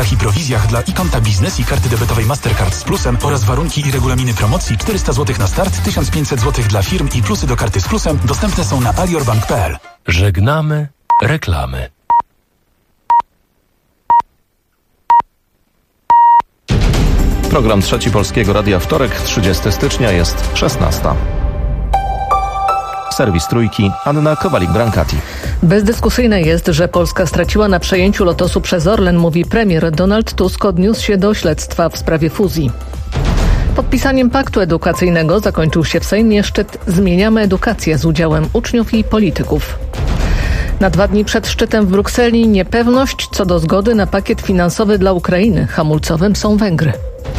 rabatach i prowizjach dla iKonta Biznes i karty debetowej Mastercard z Plusem oraz warunki i regulaminy promocji 400 zł na start, 1500 zł dla firm i plusy do karty z Plusem dostępne są na aliorbank.pl. Żegnamy reklamy. Program Trzeci Polskiego Radia, wtorek, 30 stycznia, jest 16. Serwis Trójki, Anna Kowalik-Brankati. Bezdyskusyjne jest, że Polska straciła na przejęciu Lotosu przez Orlen, mówi premier. Donald Tusk odniósł się do śledztwa w sprawie fuzji. Podpisaniem paktu edukacyjnego zakończył się w Sejmie szczyt Zmieniamy edukację z udziałem uczniów i polityków. Na 2 dni przed szczytem w Brukseli niepewność co do zgody na pakiet finansowy dla Ukrainy. Hamulcowym są Węgry.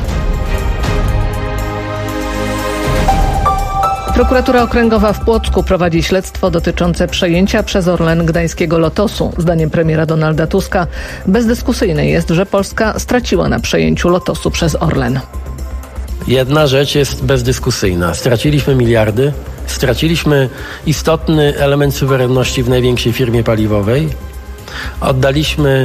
Prokuratura Okręgowa w Płocku prowadzi śledztwo dotyczące przejęcia przez Orlen gdańskiego Lotosu. Zdaniem premiera Donalda Tuska bezdyskusyjne jest, że Polska straciła na przejęciu Lotosu przez Orlen. Jedna rzecz jest bezdyskusyjna. Straciliśmy miliardy, straciliśmy istotny element suwerenności w największej firmie paliwowej. Oddaliśmy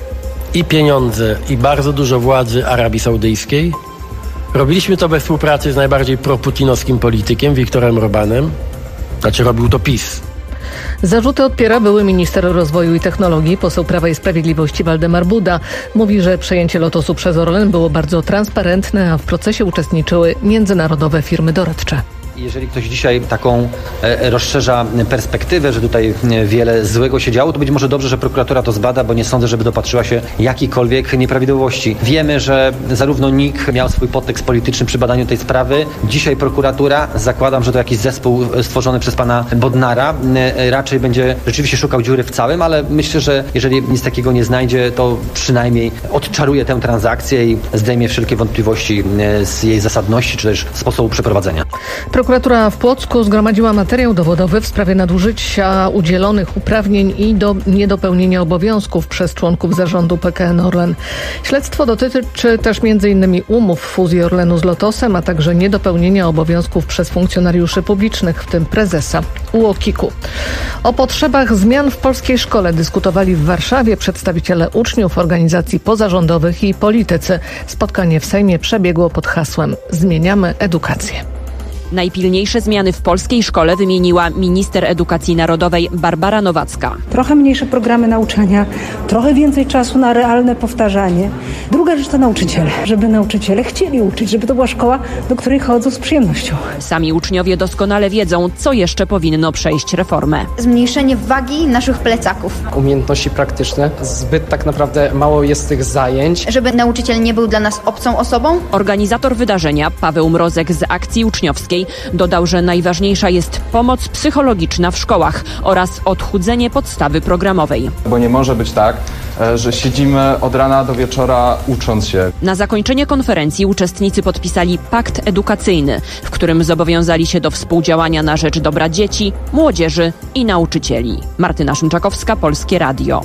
i pieniądze, i bardzo dużo władzy Arabii Saudyjskiej. Robiliśmy to we współpracy z najbardziej proputinowskim politykiem, Viktorem Orbanem. Znaczy robił to PiS. Zarzuty odpiera były minister rozwoju i technologii, poseł Prawa i Sprawiedliwości Waldemar Buda. Mówi, że przejęcie Lotosu przez Orlen było bardzo transparentne, a w procesie uczestniczyły międzynarodowe firmy doradcze. Jeżeli ktoś dzisiaj taką rozszerza perspektywę, że tutaj wiele złego się działo, to być może dobrze, że prokuratura to zbada, bo nie sądzę, żeby dopatrzyła się jakichkolwiek nieprawidłowości. Wiemy, że zarówno NIK miał swój podtekst polityczny przy badaniu tej sprawy. Dzisiaj prokuratura, zakładam, że to jakiś zespół stworzony przez pana Bodnara, raczej będzie rzeczywiście szukał dziury w całym, ale myślę, że jeżeli nic takiego nie znajdzie, to przynajmniej odczaruje tę transakcję i zdejmie wszelkie wątpliwości z jej zasadności, czy też sposobu przeprowadzenia. Prokuratura w Płocku zgromadziła materiał dowodowy w sprawie nadużycia udzielonych uprawnień i niedopełnienia obowiązków przez członków zarządu PKN Orlen. Śledztwo dotyczy też m.in. umów fuzji Orlenu z Lotosem, a także niedopełnienia obowiązków przez funkcjonariuszy publicznych, w tym prezesa UOKiK-u. O potrzebach zmian w polskiej szkole dyskutowali w Warszawie przedstawiciele uczniów, organizacji pozarządowych i politycy. Spotkanie w Sejmie przebiegło pod hasłem Zmieniamy edukację. Najpilniejsze zmiany w polskiej szkole wymieniła minister edukacji narodowej Barbara Nowacka. Trochę mniejsze programy nauczania, trochę więcej czasu na realne powtarzanie. Druga rzecz to nauczyciele. Żeby nauczyciele chcieli uczyć, żeby to była szkoła, do której chodzą z przyjemnością. Sami uczniowie doskonale wiedzą, co jeszcze powinno przejść reformę. Zmniejszenie wagi naszych plecaków. Umiejętności praktyczne. Zbyt tak naprawdę mało jest tych zajęć. Żeby nauczyciel nie był dla nas obcą osobą. Organizator wydarzenia, Paweł Mrozek z Akcji Uczniowskiej, dodał, że najważniejsza jest pomoc psychologiczna w szkołach oraz odchudzenie podstawy programowej. Bo nie może być tak, że siedzimy od rana do wieczora ucząc się. Na zakończenie konferencji uczestnicy podpisali pakt edukacyjny, w którym zobowiązali się do współdziałania na rzecz dobra dzieci, młodzieży i nauczycieli. Martyna Szymczakowska, Polskie Radio.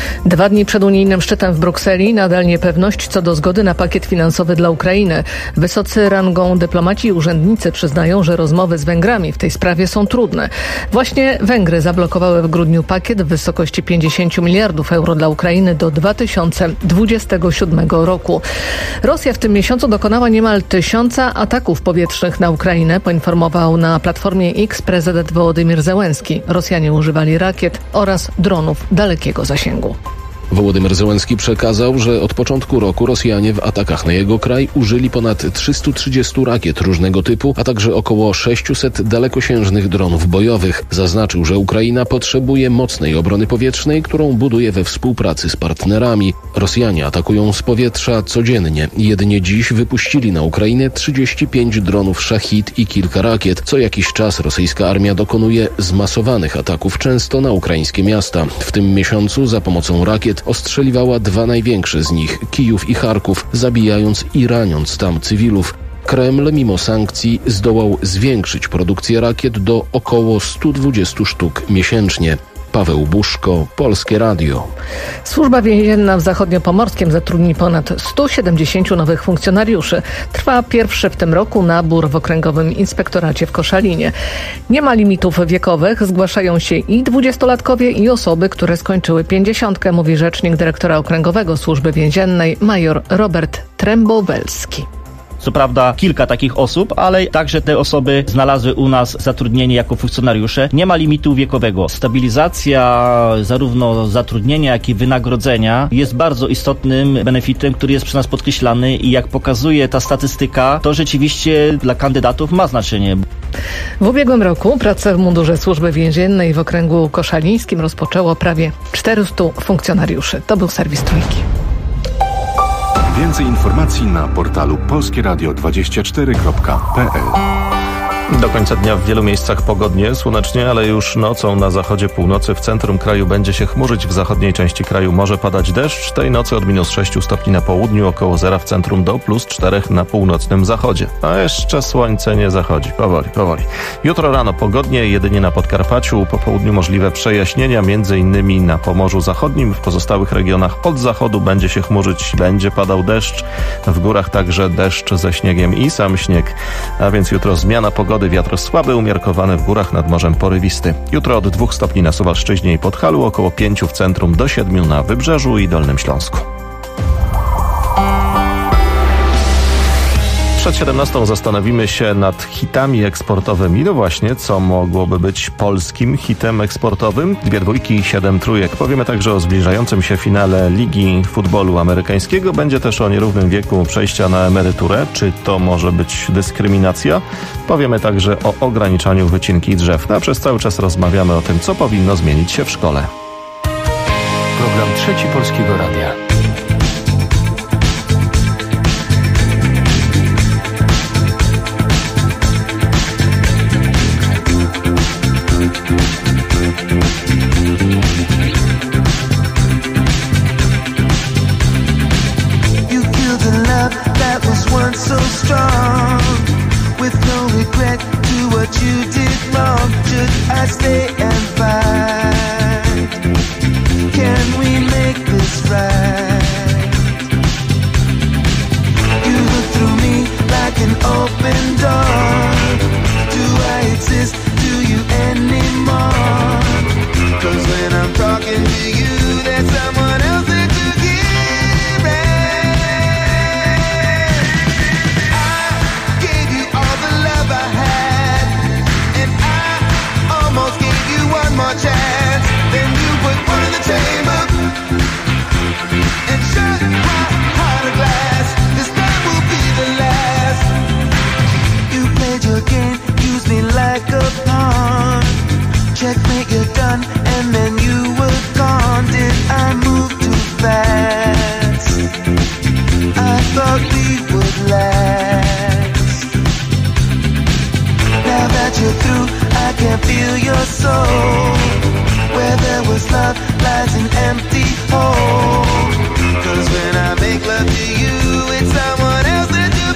2 dni przed unijnym szczytem w Brukseli nadal niepewność co do zgody na pakiet finansowy dla Ukrainy. Wysocy rangą dyplomaci i urzędnicy przyznają, że rozmowy z Węgrami w tej sprawie są trudne. Właśnie Węgry zablokowały w grudniu pakiet w wysokości 50 miliardów euro dla Ukrainy do 2027 roku. Rosja w tym miesiącu dokonała niemal 1000 ataków powietrznych na Ukrainę, poinformował na Platformie X prezydent Wołodymyr Zełenski. Rosjanie używali rakiet oraz dronów dalekiego zasięgu. Wołodymyr Zełenski przekazał, że od początku roku Rosjanie w atakach na jego kraj użyli ponad 330 rakiet różnego typu, a także około 600 dalekosiężnych dronów bojowych. Zaznaczył, że Ukraina potrzebuje mocnej obrony powietrznej, którą buduje we współpracy z partnerami. Rosjanie atakują z powietrza codziennie. Jedynie dziś wypuścili na Ukrainę 35 dronów Szachid i kilka rakiet. Co jakiś czas rosyjska armia dokonuje zmasowanych ataków, często na ukraińskie miasta. W tym miesiącu za pomocą rakiet ostrzeliwała 2 największe z nich, Kijów i Charków, zabijając i raniąc tam cywilów. Kreml mimo sankcji zdołał zwiększyć produkcję rakiet do około 120 sztuk miesięcznie. Paweł Buszko, Polskie Radio. Służba więzienna w Zachodniopomorskiem zatrudni ponad 170 nowych funkcjonariuszy. Trwa pierwszy w tym roku nabór w Okręgowym Inspektoracie w Koszalinie. Nie ma limitów wiekowych, zgłaszają się i 20-latkowie, i osoby, które skończyły 50, mówi rzecznik dyrektora Okręgowego Służby Więziennej major Robert Trembowelski. Co prawda kilka takich osób, ale także te osoby znalazły u nas zatrudnienie jako funkcjonariusze. Nie ma limitu wiekowego. Stabilizacja zarówno zatrudnienia, jak i wynagrodzenia jest bardzo istotnym benefitem, który jest przez nas podkreślany i jak pokazuje ta statystyka, to rzeczywiście dla kandydatów ma znaczenie. W ubiegłym roku pracę w mundurze Służby Więziennej w Okręgu Koszalińskim rozpoczęło prawie 400 funkcjonariuszy. To był serwis Trójki. Więcej informacji na portalu polskieradio24.pl. Do końca dnia w wielu miejscach pogodnie, słonecznie, ale już nocą na zachodzie, północy, w centrum kraju będzie się chmurzyć. W zachodniej części kraju może padać deszcz. Tej nocy od -6 stopni na południu, około zera w centrum, do +4 na północnym zachodzie. A jeszcze słońce nie zachodzi. Powoli. Jutro rano pogodnie, jedynie na Podkarpaciu. Po południu możliwe przejaśnienia, m.in. na Pomorzu Zachodnim. W pozostałych regionach od zachodu będzie się chmurzyć, będzie padał deszcz. W górach także deszcz ze śniegiem i sam śnieg. A więc jutro zmiana pogody. Wiatr słaby, umiarkowany w górach, nad morzem porywisty. Jutro od 2 stopni na Suwalszczyźnie i Podhalu, około 5 w centrum, do 7 na Wybrzeżu i Dolnym Śląsku. Przed 17 zastanowimy się nad hitami eksportowymi. No właśnie, co mogłoby być polskim hitem eksportowym? 2 dwójki i 7 trójek. Powiemy także o zbliżającym się finale Ligi Futbolu Amerykańskiego. Będzie też o nierównym wieku przejścia na emeryturę. Czy to może być dyskryminacja? Powiemy także o ograniczaniu wycinki drzew. A przez cały czas rozmawiamy o tym, co powinno zmienić się w szkole. Program Trzeci Polskiego Radia. So strong, with no regret to what you did wrong. Should I stay and fight? Can we make this right? You look through me like an open door. Do I exist to you anymore? 'Cause when I'm talking to you, there's someone else that you give. Chance, then you put one in the chamber and shut my heart of glass. This time will be the last. You played your game, used me like a pawn. Checkmate, you're done, and then you were gone. Did I move too fast? I thought we would last. Now that you're through, I can feel your soul. Where there was love lies an empty hole. 'Cause when I make love to you, it's someone else that you're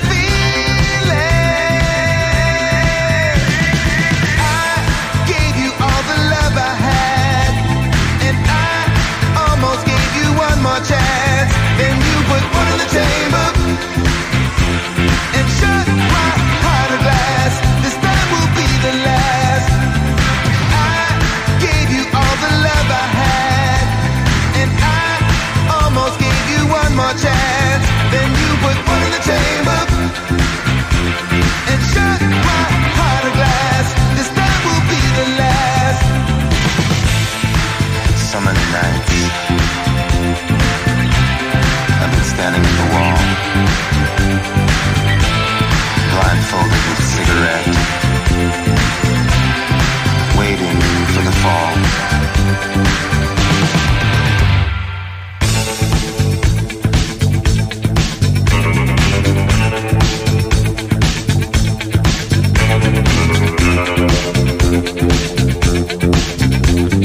feeling. I gave you all the love I had, and I almost gave you one more chance. Then you put one in the chamber and shut my heart of glass. This time will be the last. I gave you all the love I had, and I almost gave you one more chance. Then you put one in the chamber and shut my heart of glass. This time will be the last. Summer nights, I've been standing at the wall, blindfolded with a cigarette, waiting for the fall.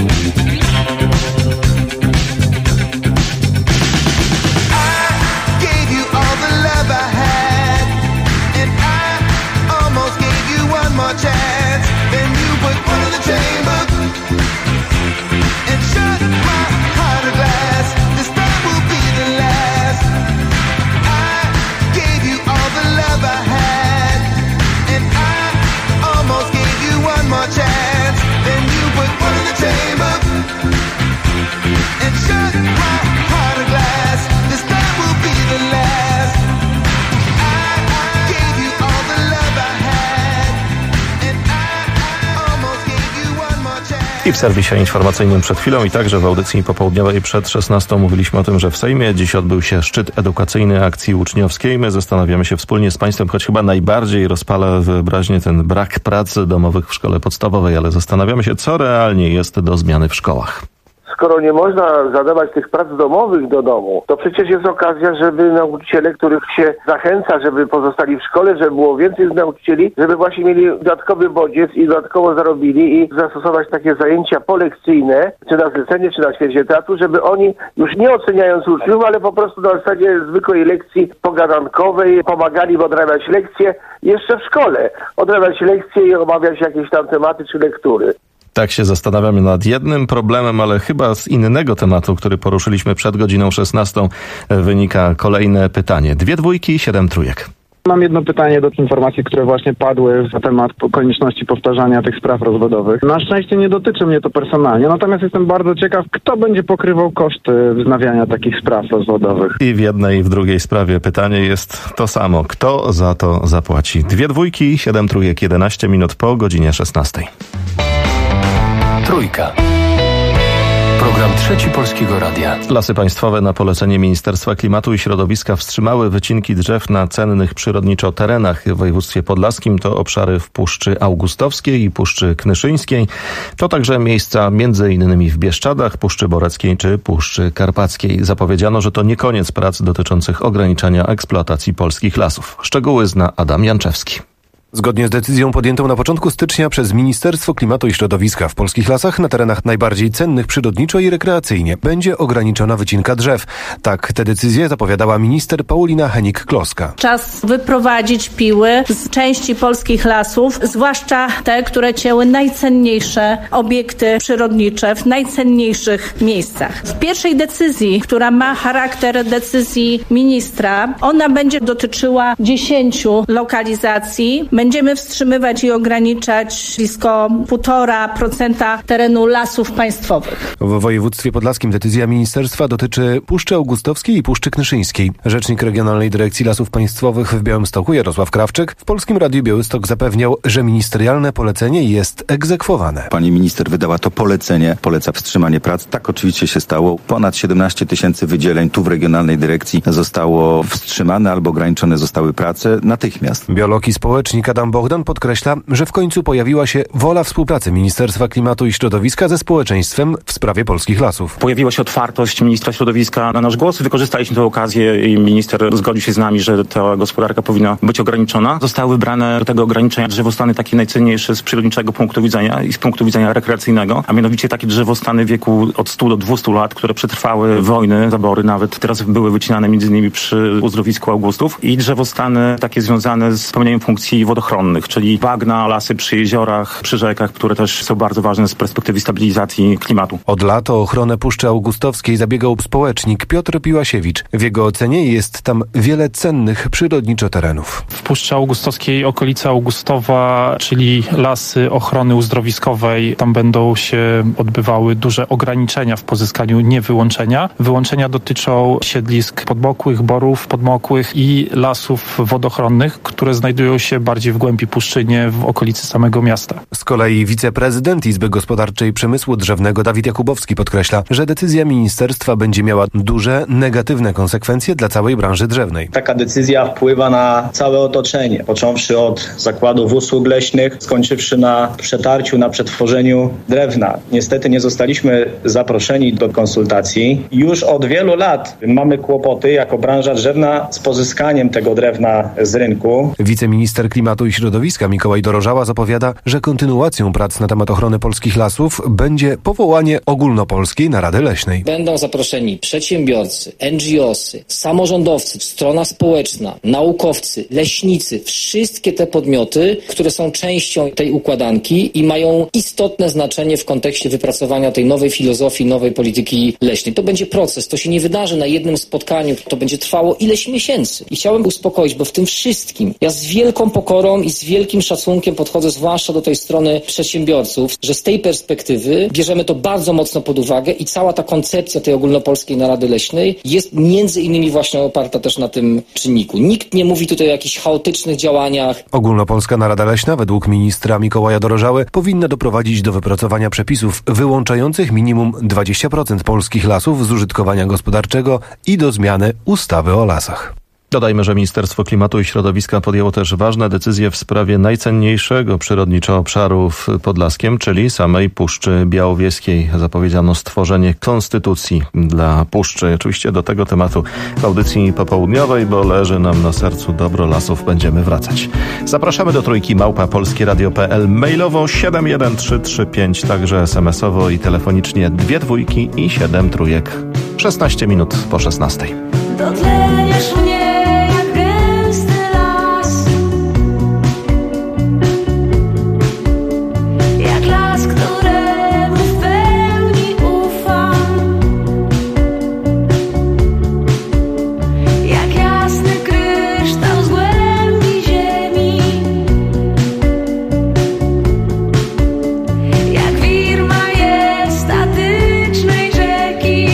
I gave I w serwisie informacyjnym przed chwilą i także w audycji popołudniowej przed 16 mówiliśmy o tym, że w Sejmie dziś odbył się szczyt edukacyjny akcji uczniowskiej. My zastanawiamy się wspólnie z Państwem, choć chyba najbardziej rozpala wyobraźnię ten brak prac domowych w szkole podstawowej, ale zastanawiamy się, co realnie jest do zmiany w szkołach. Skoro nie można zadawać tych prac domowych do domu, to przecież jest okazja, żeby nauczyciele, których się zachęca, żeby pozostali w szkole, żeby było więcej nauczycieli, żeby właśnie mieli dodatkowy bodziec i dodatkowo zarobili i zastosować takie zajęcia polekcyjne, czy na zlecenie, czy na ćwierć etatu, żeby oni już nie oceniając uczniów, ale po prostu na zasadzie zwykłej lekcji pogadankowej pomagali odrabiać lekcje jeszcze w szkole. Odrabiać lekcje i omawiać jakieś tam tematy czy lektury. Tak się zastanawiamy nad jednym problemem, ale chyba z innego tematu, który poruszyliśmy przed godziną 16, wynika kolejne pytanie. 2 dwójki, 7 trójek. Mam jedno pytanie do informacji, które właśnie padły na temat konieczności powtarzania tych spraw rozwodowych. Na szczęście nie dotyczy mnie to personalnie, natomiast jestem bardzo ciekaw, kto będzie pokrywał koszty wznawiania takich spraw rozwodowych. I w jednej i w drugiej sprawie pytanie jest to samo. Kto za to zapłaci? 2 dwójki, 7 trójek, 11 minut po godzinie 16. Trójka. Program Trzeci Polskiego Radia. Lasy Państwowe na polecenie Ministerstwa Klimatu i Środowiska wstrzymały wycinki drzew na cennych przyrodniczo terenach w województwie podlaskim. To obszary w Puszczy Augustowskiej i Puszczy Knyszyńskiej. To także miejsca m.in. w Bieszczadach, Puszczy Boreckiej czy Puszczy Karpackiej. Zapowiedziano, że to nie koniec prac dotyczących ograniczania eksploatacji polskich lasów. Szczegóły zna Adam Janczewski. Zgodnie z decyzją podjętą na początku stycznia przez Ministerstwo Klimatu i Środowiska w polskich lasach na terenach najbardziej cennych przyrodniczo i rekreacyjnie będzie ograniczona wycinka drzew. Tak tę decyzję zapowiadała minister Paulina Henik-Kloska. Czas wyprowadzić piły z części polskich lasów, zwłaszcza te, które cięły najcenniejsze obiekty przyrodnicze w najcenniejszych miejscach. W pierwszej decyzji, która ma charakter decyzji ministra, ona będzie dotyczyła 10 lokalizacji. Będziemy wstrzymywać i ograniczać blisko 1,5% terenu lasów państwowych. W województwie podlaskim decyzja ministerstwa dotyczy Puszczy Augustowskiej i Puszczy Knyszyńskiej. Rzecznik Regionalnej Dyrekcji Lasów Państwowych w Białymstoku Jarosław Krawczyk w Polskim Radiu Białystok zapewniał, że ministerialne polecenie jest egzekwowane. Pani minister wydała to polecenie, poleca wstrzymanie prac. Tak oczywiście się stało. Ponad 17 000 wydzieleń tu w Regionalnej Dyrekcji zostało wstrzymane albo ograniczone zostały prace natychmiast. Biolog i społecznik Adam Bohdan podkreśla, że w końcu pojawiła się wola współpracy Ministerstwa Klimatu i Środowiska ze społeczeństwem w sprawie polskich lasów. Pojawiła się otwartość ministra środowiska na nasz głos. Wykorzystaliśmy tę okazję i minister zgodził się z nami, że ta gospodarka powinna być ograniczona. Zostały wybrane do tego ograniczenia drzewostany takie najcenniejsze z przyrodniczego punktu widzenia i z punktu widzenia rekreacyjnego, a mianowicie takie drzewostany w wieku od 100 do 200 lat, które przetrwały wojny, zabory nawet. Teraz były wycinane m.in. przy uzdrowisku Augustów i drzewostany takie związane z spełnieniem funkcji wodochronnych, czyli bagna, lasy przy jeziorach, przy rzekach, które też są bardzo ważne z perspektywy stabilizacji klimatu. Od lat o ochronę Puszczy Augustowskiej zabiegał społecznik Piotr Piłasiewicz. W jego ocenie jest tam wiele cennych przyrodniczo terenów. W Puszczy Augustowskiej okolica Augustowa, czyli lasy ochrony uzdrowiskowej, tam będą się odbywały duże ograniczenia w pozyskaniu niewyłączenia. Wyłączenia dotyczą siedlisk podmokłych, borów podmokłych i lasów wodochronnych, które znajdują się bardziej w głębi puszczynie w okolicy samego miasta. Z kolei wiceprezydent Izby Gospodarczej Przemysłu Drzewnego Dawid Jakubowski podkreśla, że decyzja ministerstwa będzie miała duże, negatywne konsekwencje dla całej branży drzewnej. Taka decyzja wpływa na całe otoczenie, począwszy od zakładów usług leśnych, skończywszy na przetarciu, na przetworzeniu drewna. Niestety nie zostaliśmy zaproszeni do konsultacji. Już od wielu lat mamy kłopoty jako branża drzewna z pozyskaniem tego drewna z rynku. Wiceminister Klimatu i Środowiska Mikołaj Dorożała zapowiada, że kontynuacją prac na temat ochrony polskich lasów będzie powołanie ogólnopolskiej Narady Leśnej. Będą zaproszeni przedsiębiorcy, NGOsy, samorządowcy, strona społeczna, naukowcy, leśnicy, wszystkie te podmioty, które są częścią tej układanki i mają istotne znaczenie w kontekście wypracowania tej nowej filozofii, nowej polityki leśnej. To będzie proces, to się nie wydarzy na jednym spotkaniu, to będzie trwało ileś miesięcy. I chciałem uspokoić, bo w tym wszystkim ja z wielką pokorą pokorą i z wielkim szacunkiem podchodzę zwłaszcza do tej strony przedsiębiorców, że z tej perspektywy bierzemy to bardzo mocno pod uwagę i cała ta koncepcja tej ogólnopolskiej narady leśnej jest między innymi właśnie oparta też na tym czynniku. Nikt nie mówi tutaj o jakichś chaotycznych działaniach. Ogólnopolska Narada Leśna według ministra Mikołaja Dorożały powinna doprowadzić do wypracowania przepisów wyłączających minimum 20% polskich lasów z użytkowania gospodarczego i do zmiany ustawy o lasach. Dodajmy, że Ministerstwo Klimatu i Środowiska podjęło też ważne decyzje w sprawie najcenniejszego przyrodniczo obszaru w Podlaskiem, czyli samej Puszczy Białowieskiej. Zapowiedziano stworzenie konstytucji dla Puszczy. Oczywiście do tego tematu w audycji popołudniowej, bo leży nam na sercu dobro lasów, będziemy wracać. Zapraszamy do trójki @polskieradio.pl, mailowo 71335, także SMS-owo i telefonicznie 2 dwójki i 7 trójek. 16 minut po 16. Dotleniesz mnie jak gęsty las, jak las, któremu w pełni ufam, jak jasny kryształ z głębi ziemi, jak wir majestatycznej rzeki.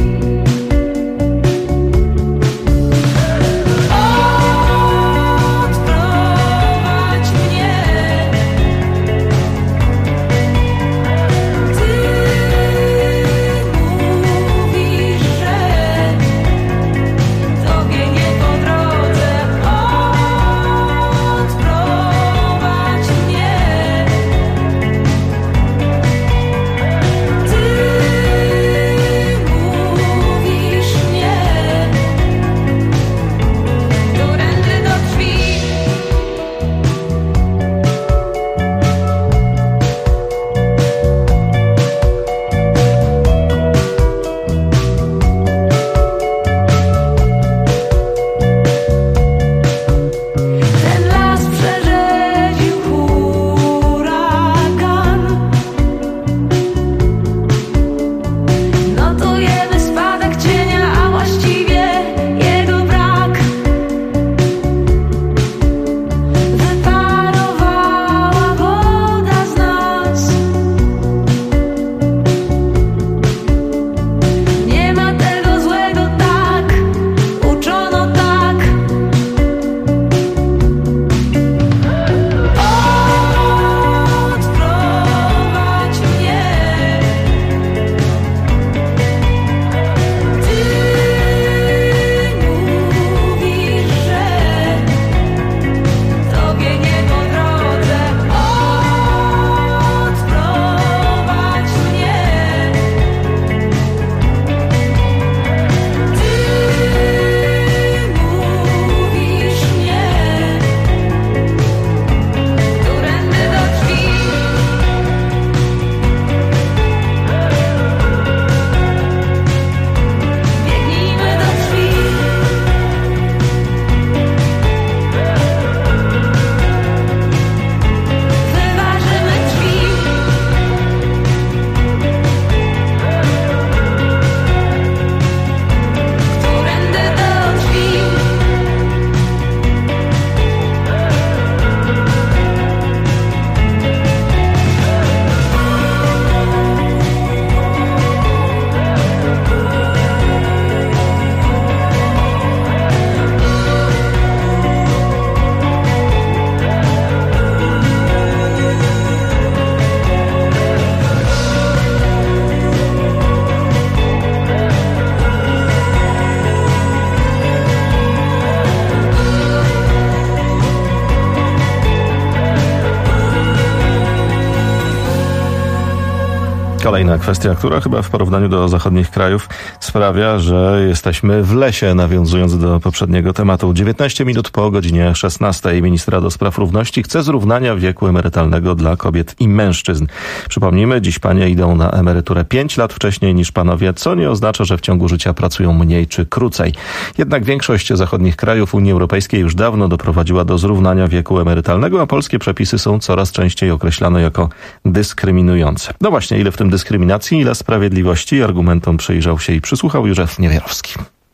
Kolejna kwestia, która chyba w porównaniu do zachodnich krajów sprawia, że jesteśmy w lesie, nawiązując do poprzedniego tematu. 19 minut po godzinie 16. Ministra do spraw równości chce zrównania wieku emerytalnego dla kobiet i mężczyzn. Przypomnijmy, dziś panie idą na emeryturę 5 lat wcześniej niż panowie, co nie oznacza, że w ciągu życia pracują mniej czy krócej. Jednak większość zachodnich krajów Unii Europejskiej już dawno doprowadziła do zrównania wieku emerytalnego, a polskie przepisy są coraz częściej określane jako dyskryminujące. No właśnie, ile w tym dyskryminacji, ile sprawiedliwości? Argumentom przyjrzał się i przysłuchał Józef Niewiarowski.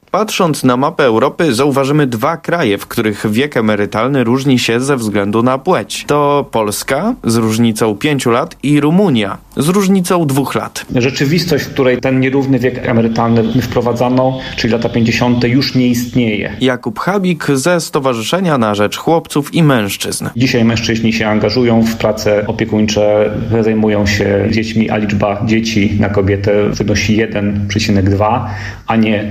Patrząc na mapę Europy, zauważymy 2 kraje, w których wiek emerytalny różni się ze względu na płeć. To Polska z różnicą 5 lat i Rumunia z różnicą 2 lat. Rzeczywistość, w której ten nierówny wiek emerytalny wprowadzano, czyli lata 50. już nie istnieje. Jakub Habik ze Stowarzyszenia na Rzecz Chłopców i Mężczyzn. Dzisiaj mężczyźni się angażują w prace opiekuńcze, zajmują się dziećmi, a liczba dzieci na kobietę wynosi 1,2, a nie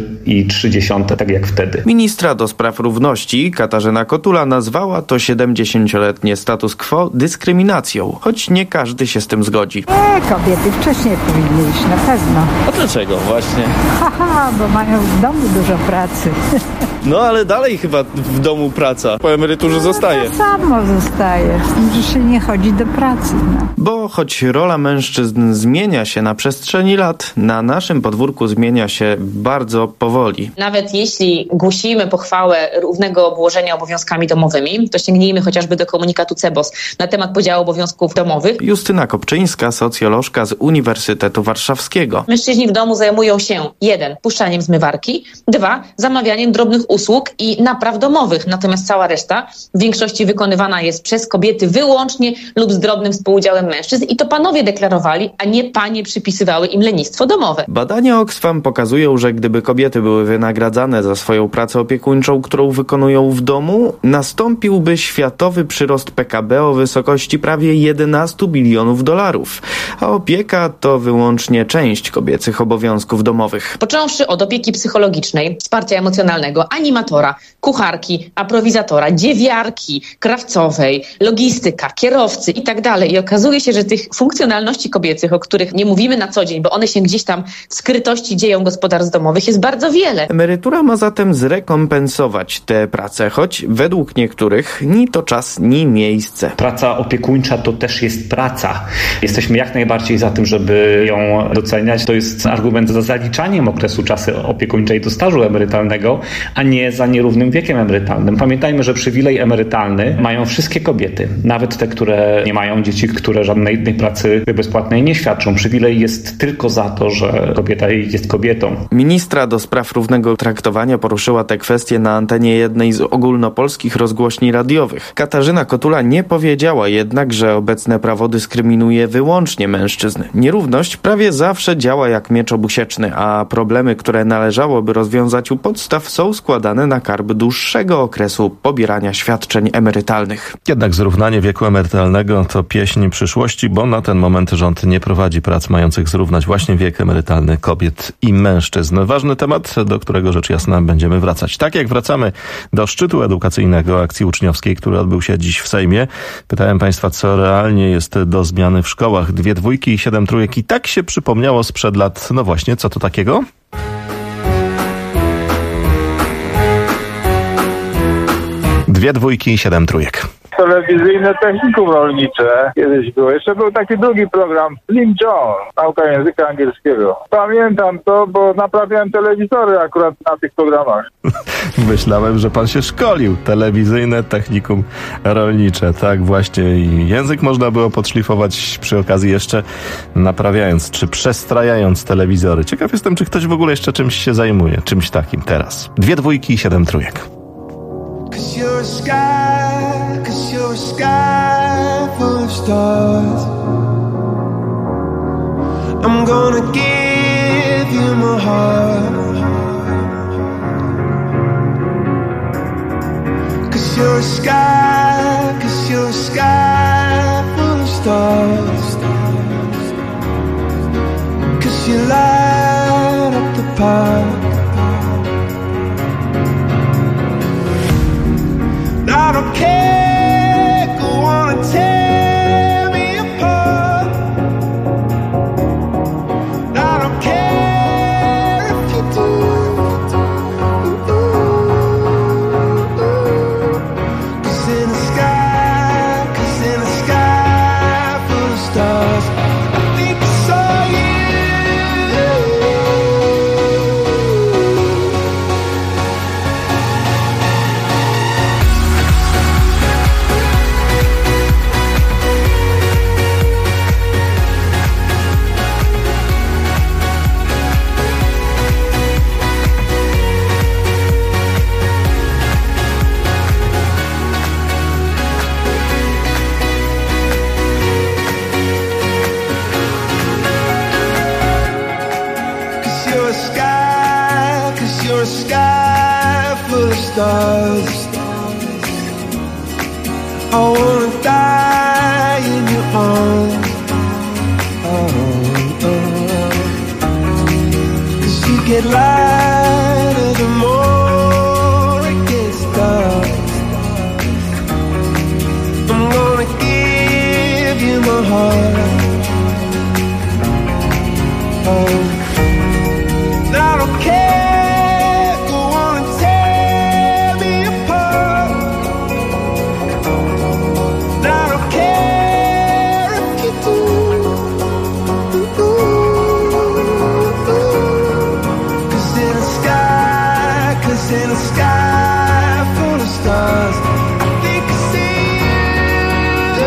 3,3, tak jak wtedy. Ministra do spraw równości Katarzyna Kotula nazwała to 70-letnie status quo dyskryminacją, choć nie każdy się z tym zgodzi. Kobiety wcześniej powinny iść, na pewno. A dlaczego właśnie? Bo mają w domu dużo pracy. No ale dalej chyba w domu praca. Po emeryturze zostaje. To samo zostaje, z tym, że się nie chodzi do pracy. Bo choć rola mężczyzn zmienia się na przestrzeni lat, na naszym podwórku zmienia się bardzo powoli. Nawet jeśli głosimy pochwałę równego obłożenia obowiązkami domowymi, to sięgnijmy chociażby do komunikatu CEBOS na temat podziału obowiązków domowych. Justyna Kopczyńska, socjolożka z Uniwersytetu Warszawskiego. Mężczyźni w domu zajmują się 1. puszczaniem zmywarki, 2. zamawianiem drobnych usług i napraw domowych, natomiast cała reszta w większości wykonywana jest przez kobiety wyłącznie lub z drobnym współudziałem mężczyzn i to panowie deklarowali, a nie panie przypisywały im lenistwo domowe. Badania Oxfam pokazują, że gdyby kobiety były wynagradzane za swoją pracę opiekuńczą, którą wykonują w domu, nastąpiłby światowy przyrost PKB o wysokości prawie 11 bilionów dolarów, a opieka to wyłącznie część kobiecych obowiązków domowych. Począwszy od opieki psychologicznej, wsparcia emocjonalnego, animatora, kucharki, aprowizatora, dziewiarki, krawcowej, logistyka, kierowcy i tak dalej. I okazuje się, że tych funkcjonalności kobiecych, o których nie mówimy na co dzień, bo one się gdzieś tam w skrytości dzieją gospodarstw domowych, jest bardzo wiele. Emerytura ma zatem zrekompensować tę pracę, choć według niektórych ni to czas, ni miejsce. Praca opiekuńcza to też jest praca. Jesteśmy jak najbardziej za tym, żeby ją doceniać. To jest argument za zaliczaniem okresu czasu opiekuńczej do stażu emerytalnego, a nie za nierównym wiekiem emerytalnym. Pamiętajmy, że przywilej emerytalny mają wszystkie kobiety, nawet te, które nie mają dzieci, które żadnej innej pracy bezpłatnej nie świadczą. Przywilej jest tylko za to, że kobieta jest kobietą. Ministra do spraw równego traktowania poruszyła tę kwestię na antenie jednej z ogólnopolskich rozgłośni radiowych. Katarzyna Kotula nie powiedziała jednak, że obecne prawo dyskryminuje wyłącznie mężczyzn. Nierówność prawie zawsze działa jak miecz obusieczny, a problemy, które należałoby rozwiązać u podstaw, są składane na karb dłuższego okresu pobierania świadczeń emerytalnych. Jednak zrównanie wieku emerytalnego to pieśń przyszłości, bo na ten moment rząd nie prowadzi prac mających zrównać właśnie wiek emerytalny kobiet i mężczyzn. Ważny temat, do którego rzecz jasna będziemy wracać. Tak jak wracamy do szczytu edukacyjnego akcji uczniowskiej, który odbył się dziś w Sejmie. Pytałem Państwa, co realnie jest do zmiany w szkołach. 2 dwójki i 7 trójek. I tak się przypomniało sprzed lat. No właśnie, co to takiego? 2 dwójki i 7 trójek. Telewizyjne technikum rolnicze kiedyś było. Jeszcze był taki drugi program, Slim John, nauka języka angielskiego. Pamiętam to, bo naprawiałem telewizory akurat na tych programach. Myślałem, że pan się szkolił. Telewizyjne technikum rolnicze. Tak właśnie. I język można było podszlifować przy okazji jeszcze naprawiając czy przestrajając telewizory. Ciekaw jestem, czy ktoś w ogóle jeszcze czymś się zajmuje. Czymś takim teraz. 2 dwójki i 7 trójek. Cause you're a sky full of stars. I'm gonna give you my heart. Cause you're a sky full of stars. Cause you light up the park. I don't care, go on and tear me apart. I don't care if you do. Cause in a sky full of stars, I think I saw you. stars. I wanna die in your arms. Cause you get lighter the more it gets dark. I'm gonna give you my heart. I don't care, go on and tear me apart. I don't care if you do. Cause in a sky full of stars, I think I see you.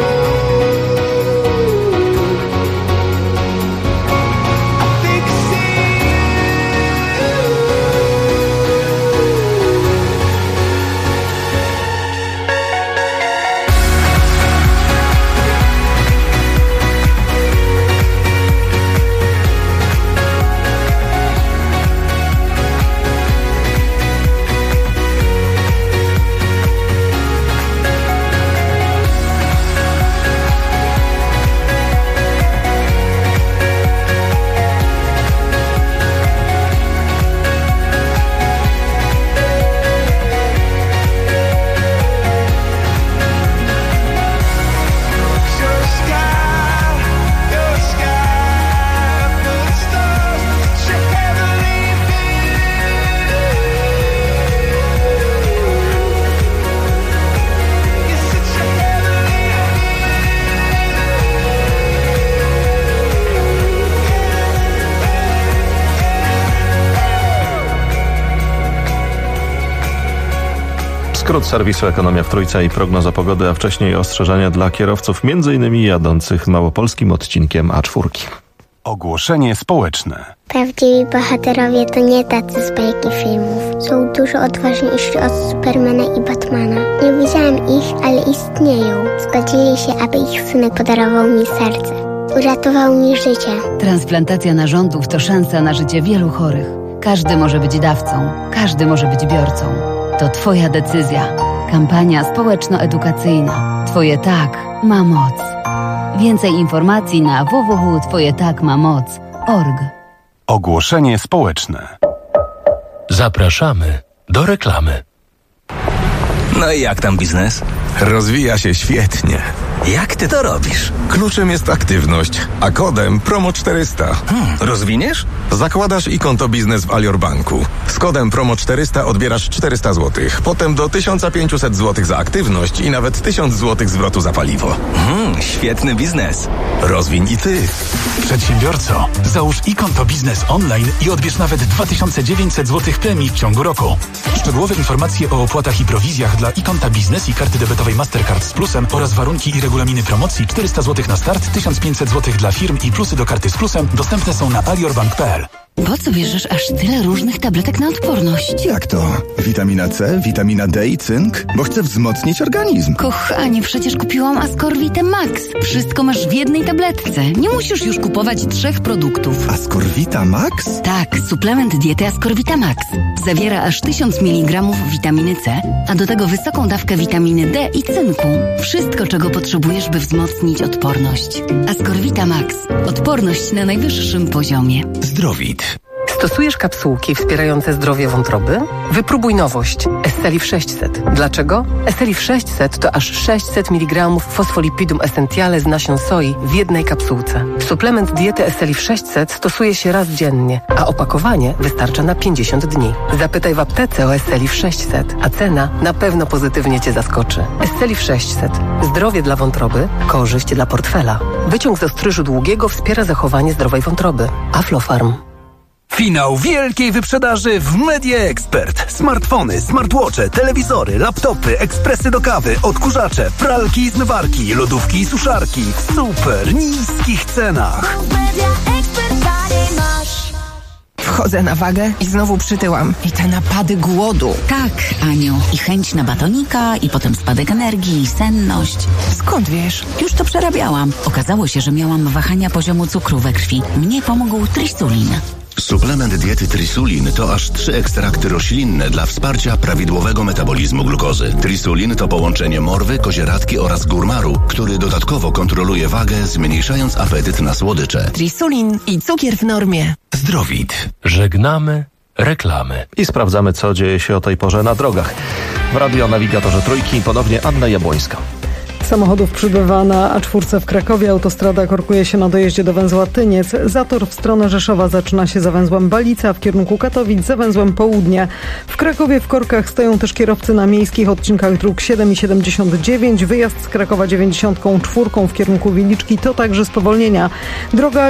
I think I see Skrót serwisu Ekonomia w Trójce i prognoza pogody, a wcześniej ostrzeżenia dla kierowców, m.in. jadących małopolskim odcinkiem A4. Ogłoszenie społeczne. Prawdziwi bohaterowie to nie tacy z bajki filmów. Są dużo odważniejsi od Supermana i Batmana. Nie widziałem ich, ale istnieją. Zgodzili się, aby ich synek podarował mi serce. Uratował mi życie. Transplantacja narządów to szansa na życie wielu chorych. Każdy może być dawcą, każdy może być biorcą. To Twoja decyzja. Kampania społeczno-edukacyjna. Twoje tak ma moc. Więcej informacji na www.twojetakmamoc.org. Ogłoszenie społeczne. Zapraszamy do reklamy. No i jak tam biznes? Rozwija się świetnie. Jak ty to robisz? Kluczem jest aktywność, a kodem Promo 400. Rozwiniesz? Zakładasz i konto biznes w Alior Banku. Z kodem Promo 400 odbierasz 400 zł. Potem do 1500 zł za aktywność i nawet 1000 zł zwrotu za paliwo. Świetny biznes. Rozwiń i ty. Przedsiębiorco, załóż i konto biznes online i odbierz nawet 2900 zł premii w ciągu roku. Szczegółowe informacje o opłatach i prowizjach dla i konta biznes i karty debetowej Mastercard z plusem oraz warunki i regulaminy promocji 400 zł na start, 1500 zł dla firm i plusy do karty z plusem dostępne są na aliorbank.pl. Po co bierzesz aż tyle różnych tabletek na odporność? Jak to? Witamina C, witamina D i cynk? Bo chcę wzmocnić organizm. Kochanie, przecież kupiłam Ascorvitę Max. Wszystko masz w jednej tabletce. Nie musisz już kupować 3 produktów. Ascorvita Max? Tak, suplement diety Ascorvita Max. Zawiera aż 1000 mg witaminy C, a do tego wysoką dawkę witaminy D i cynku. Wszystko, czego potrzebujesz, by wzmocnić odporność. Ascorvita Max. Odporność na najwyższym poziomie. Zdrowit. Stosujesz kapsułki wspierające zdrowie wątroby? Wypróbuj nowość. Esselif 600. Dlaczego? Esselif 600 to aż 600 mg fosfolipidum essentiale z nasion soi w jednej kapsułce. Suplement diety Esselif 600 stosuje się raz dziennie, a opakowanie wystarcza na 50 dni. Zapytaj w aptece o Esselif 600, a cena na pewno pozytywnie Cię zaskoczy. Esselif 600. Zdrowie dla wątroby, korzyść dla portfela. Wyciąg z ostryżu długiego wspiera zachowanie zdrowej wątroby. Aflofarm. Finał wielkiej wyprzedaży w Media Expert. Smartfony, smartwatche, telewizory, laptopy, ekspresy do kawy, odkurzacze, pralki i zmywarki, lodówki i suszarki w super niskich cenach. Wchodzę na wagę i znowu przytyłam. I te napady głodu. Tak, Aniu. I chęć na batonika, i potem spadek energii, i senność. Skąd wiesz? Już to przerabiałam. Okazało się, że miałam wahania poziomu cukru we krwi. Mnie pomógł Trisulin. Suplement diety Trisulin to aż 3 ekstrakty roślinne dla wsparcia prawidłowego metabolizmu glukozy. Trisulin to połączenie morwy, kozieradki oraz górmaru, który dodatkowo kontroluje wagę, zmniejszając apetyt na słodycze. Trisulin i cukier w normie. Zdrowit. Żegnamy reklamy. I sprawdzamy, co dzieje się o tej porze na drogach. W radionawigatorze Trójki ponownie Anna Jabłońska. Samochodów przybywa na A4 w Krakowie. Autostrada korkuje się na dojeździe do węzła Tyniec. Zator w stronę Rzeszowa zaczyna się za węzłem Balica, w kierunku Katowic za węzłem Południe. W Krakowie w korkach stoją też kierowcy na miejskich odcinkach dróg 7 i 79. Wyjazd z Krakowa 94 w kierunku Wiliczki to także spowolnienia. Droga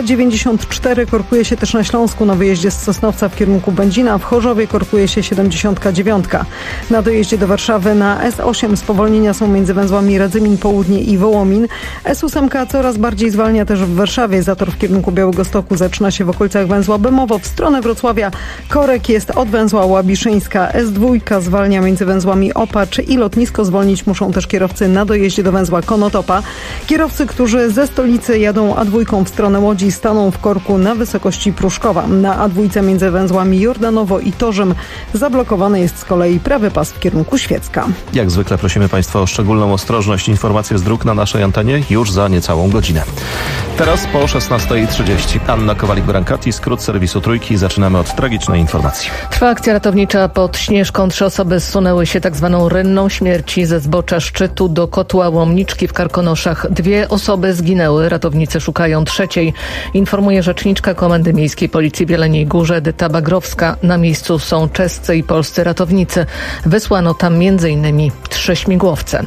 94 korkuje się też na Śląsku na wyjeździe z Sosnowca w kierunku Będzina. W Chorzowie korkuje się 79. Na dojeździe do Warszawy na S8 spowolnienia są między węzłami Radzymin Południe i Wołomin. S8 coraz bardziej zwalnia też w Warszawie. Zator w kierunku Białegostoku zaczyna się w okolicach węzła Bemowo. W stronę Wrocławia korek jest od węzła Łabiszyńska. S2 zwalnia między węzłami Opacz i Lotnisko. Zwolnić muszą też kierowcy na dojeździe do węzła Konotopa. Kierowcy, którzy ze stolicy jadą A2 w stronę Łodzi, staną w korku na wysokości Pruszkowa. Na A2 między węzłami Jordanowo i Torzym zablokowany jest z kolei prawy pas w kierunku Świecka. Jak zwykle prosimy Państwa o szczególną ostrożność. Informacje z dróg na naszej antenie już za niecałą godzinę. Teraz po 16:30. Anna Kowalik-Brankati, skrót serwisu Trójki. Zaczynamy od tragicznej informacji. Trwa akcja ratownicza pod Śnieżką. 3 osoby zsunęły się tak zwaną rynną śmierci ze zbocza szczytu do kotła Łomniczki w Karkonoszach. 2 osoby zginęły. Ratownicy szukają 3. Informuje rzeczniczka Komendy Miejskiej Policji w Jeleniej Górze Edyta Bagrowska. Na miejscu są czescy i polscy ratownicy. Wysłano tam m.in. 3 śmigłowce.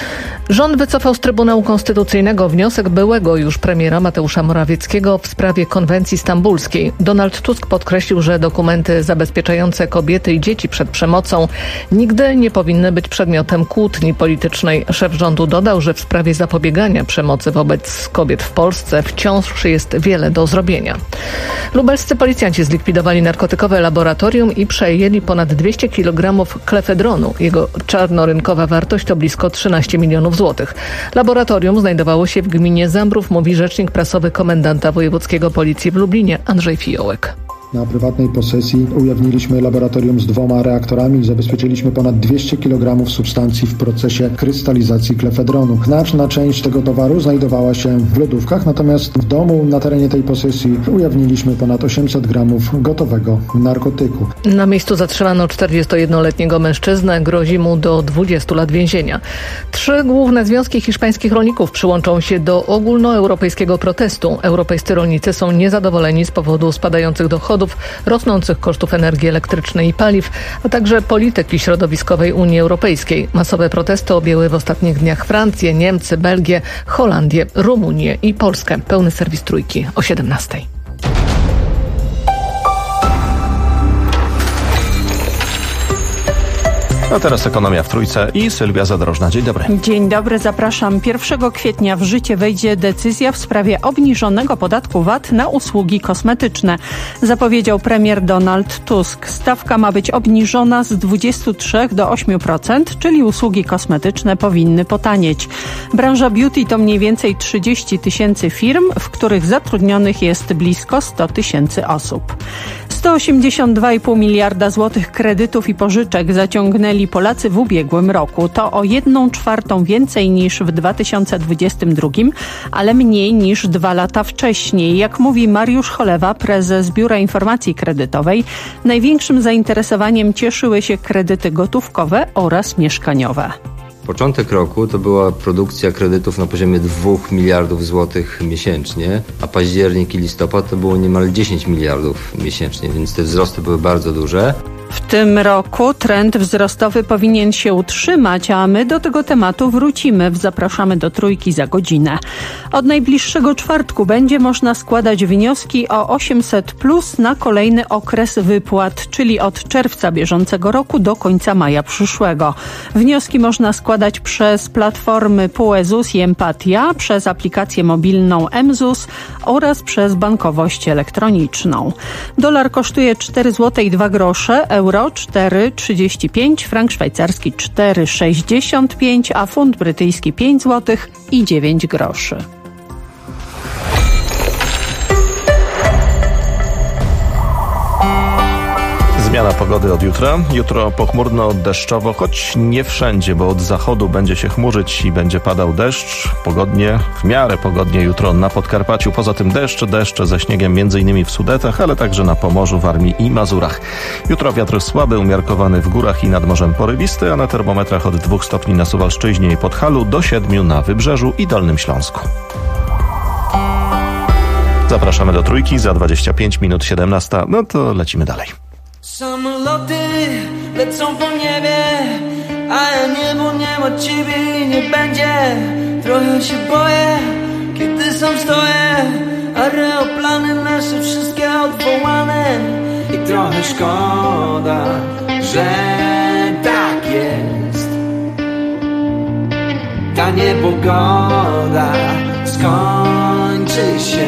Rząd wycofał z Trybunału Konstytucyjnego wniosek byłego już premiera Mateusza Morawieckiego w sprawie konwencji stambulskiej. Donald Tusk podkreślił, że dokumenty zabezpieczające kobiety i dzieci przed przemocą nigdy nie powinny być przedmiotem kłótni politycznej. Szef rządu dodał, że w sprawie zapobiegania przemocy wobec kobiet w Polsce wciąż jest wiele do zrobienia. Lubelscy policjanci zlikwidowali narkotykowe laboratorium i przejęli ponad 200 kg klefedronu. Jego czarnorynkowa wartość to blisko 13 milionów złotych. Laboratorium znajdowało się w gminie Zambrów, mówi rzecznik prasowy komendanta wojewódzkiego policji w Lublinie Andrzej Fijołek. Na prywatnej posesji ujawniliśmy laboratorium z 2 reaktorami i zabezpieczyliśmy ponad 200 kg substancji w procesie krystalizacji klefedronu. Znaczna część tego towaru znajdowała się w lodówkach, natomiast w domu na terenie tej posesji ujawniliśmy ponad 800 gramów gotowego narkotyku. Na miejscu zatrzymano 41-letniego mężczyznę, grozi mu do 20 lat więzienia. 3 główne związki hiszpańskich rolników przyłączą się do ogólnoeuropejskiego protestu. Europejscy rolnicy są niezadowoleni z powodu spadających dochodów, rosnących kosztów energii elektrycznej i paliw, a także polityki środowiskowej Unii Europejskiej. Masowe protesty objęły w ostatnich dniach Francję, Niemcy, Belgię, Holandię, Rumunię i Polskę. Pełny serwis Trójki o 17:00. A teraz ekonomia w Trójce i Sylwia Zadrożna. Dzień dobry. Dzień dobry, zapraszam. 1 kwietnia w życie wejdzie decyzja w sprawie obniżonego podatku VAT na usługi kosmetyczne. Zapowiedział premier Donald Tusk. Stawka ma być obniżona z 23 do 8%, czyli usługi kosmetyczne powinny potanieć. Branża beauty to mniej więcej 30 000 firm, w których zatrudnionych jest blisko 100 000 osób. 182,5 miliarda złotych kredytów i pożyczek zaciągnęli Polacy w ubiegłym roku. To o 1/4 więcej niż w 2022, ale mniej niż 2 lata wcześniej. Jak mówi Mariusz Cholewa, prezes Biura Informacji Kredytowej, największym zainteresowaniem cieszyły się kredyty gotówkowe oraz mieszkaniowe. Początek roku to była produkcja kredytów na poziomie 2 miliardów złotych miesięcznie, a październik i listopad to było niemal 10 miliardów miesięcznie, więc te wzrosty były bardzo duże. W tym roku trend wzrostowy powinien się utrzymać, a my do tego tematu wrócimy. Zapraszamy do Trójki za godzinę. Od najbliższego czwartku będzie można składać wnioski o 800+ na kolejny okres wypłat, czyli od czerwca bieżącego roku do końca maja przyszłego. Wnioski można składać przez platformy PUE ZUS i Empatia, przez aplikację mobilną mZUS oraz przez bankowość elektroniczną. Dolar kosztuje 4,02 zł, euro 4,35, frank szwajcarski 4,65, a funt brytyjski 5 zł i 9 groszy. Zmiana pogody od jutra. Jutro pochmurno, deszczowo, choć nie wszędzie, bo od zachodu będzie się chmurzyć i będzie padał deszcz. Pogodnie, w miarę pogodnie jutro na Podkarpaciu. Poza tym deszcz ze śniegiem m.in. w Sudetach, ale także na Pomorzu, Warmii i Mazurach. Jutro wiatr słaby, umiarkowany w górach i nad morzem porywisty, a na termometrach od 2 stopni na Suwalszczyźnie i Podhalu do 7 na Wybrzeżu i Dolnym Śląsku. Zapraszamy do Trójki, za 25 minut 17. No to lecimy dalej. Samoloty lecą po niebie, a ja niebo nie ma ciebie i nie będzie. Trochę się boję, kiedy sam stoję, aeroplany nasze wszystkie odwołane. I trochę szkoda, że tak jest. Ta niepogoda skończy się.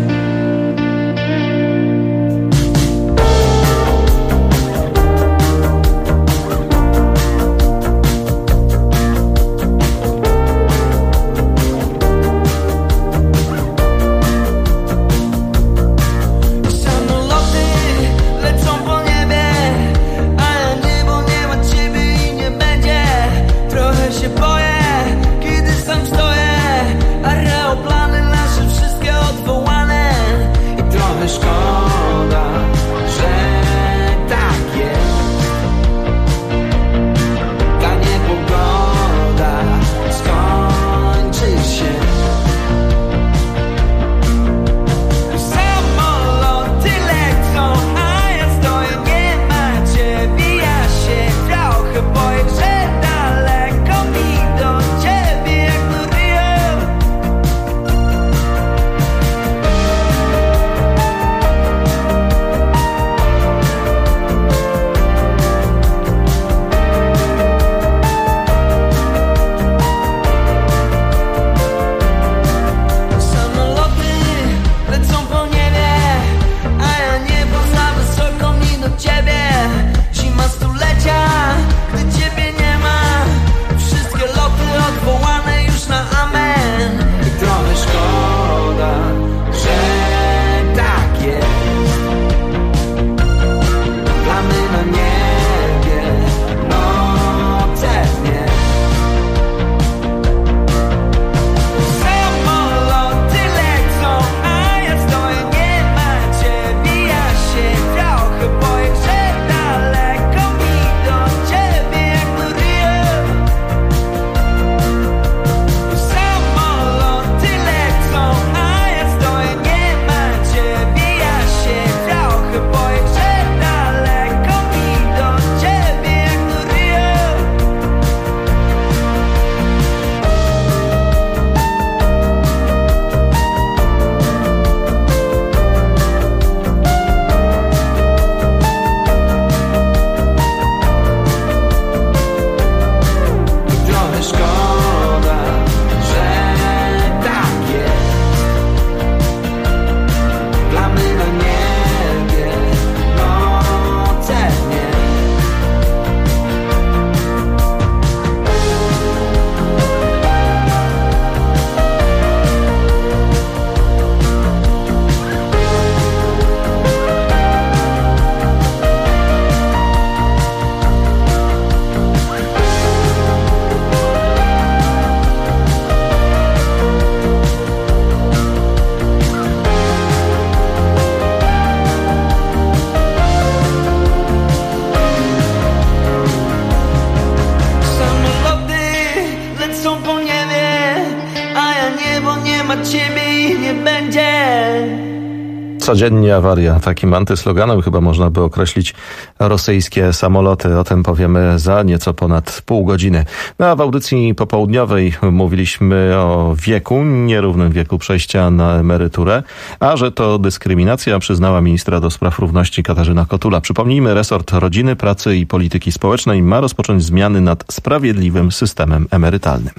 Codziennie awaria. Takim antysloganem chyba można by określić rosyjskie samoloty. O tym powiemy za nieco ponad pół godziny. No a w audycji popołudniowej mówiliśmy o wieku, nierównym wieku przejścia na emeryturę, a że to dyskryminacja, przyznała ministra do spraw równości Katarzyna Kotula. Przypomnijmy, resort rodziny, pracy i polityki społecznej ma rozpocząć zmiany nad sprawiedliwym systemem emerytalnym.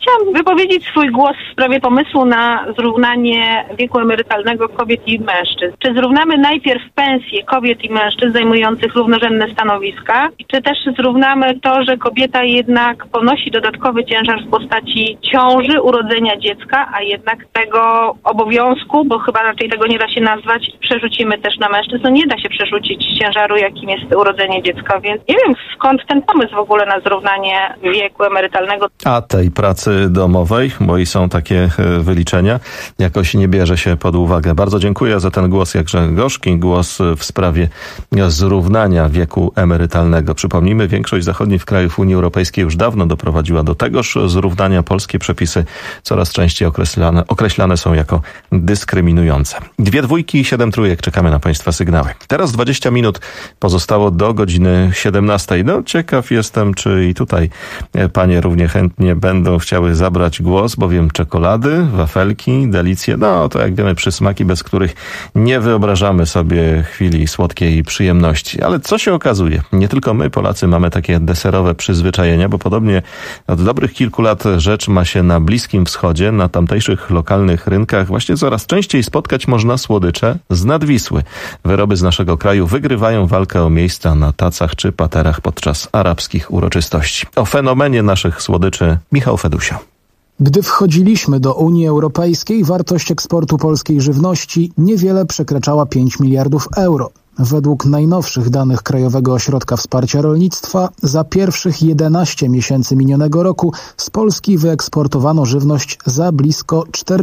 Chciałam wypowiedzieć swój głos w sprawie pomysłu na zrównanie wieku emerytalnego kobiet i mężczyzn. Czy zrównamy najpierw pensje kobiet i mężczyzn zajmujących równorzędne stanowiska? Czy też zrównamy to, że kobieta jednak ponosi dodatkowy ciężar w postaci ciąży, urodzenia dziecka, a jednak tego obowiązku, bo chyba raczej tego nie da się nazwać, przerzucimy też na mężczyzn. No nie da się przerzucić ciężaru, jakim jest urodzenie dziecka, więc nie wiem skąd ten pomysł w ogóle na zrównanie wieku emerytalnego. A tej pracy domowej, bo i są takie wyliczenia, jakoś nie bierze się pod uwagę. Bardzo dziękuję za ten głos, jakże gorzki głos w sprawie zrównania wieku emerytalnego. Przypomnijmy, większość zachodnich krajów Unii Europejskiej już dawno doprowadziła do tegoż zrównania. Polskie przepisy coraz częściej określane są jako dyskryminujące. 2 dwójki i 7 trójek. Czekamy na Państwa sygnały. Teraz 20 minut pozostało do godziny 17. No ciekaw jestem, czy i tutaj panie równie chętnie będą chciały zabrać głos, bowiem czekolady, wafelki, delicje, no to jak wiemy przysmaki, bez których nie wyobrażamy sobie chwili słodkiej przyjemności. Ale co się okazuje? Nie tylko my, Polacy, mamy takie deserowe przyzwyczajenia, bo podobnie od dobrych kilku lat rzecz ma się na Bliskim Wschodzie. Na tamtejszych lokalnych rynkach właśnie coraz częściej spotkać można słodycze z Nadwisły. Wyroby z naszego kraju wygrywają walkę o miejsca na tacach czy paterach podczas arabskich uroczystości. O fenomenie naszych słodyczy Michał Fedusia. Gdy wchodziliśmy do Unii Europejskiej, wartość eksportu polskiej żywności niewiele przekraczała 5 miliardów euro. Według najnowszych danych Krajowego Ośrodka Wsparcia Rolnictwa za pierwszych 11 miesięcy minionego roku z Polski wyeksportowano żywność za blisko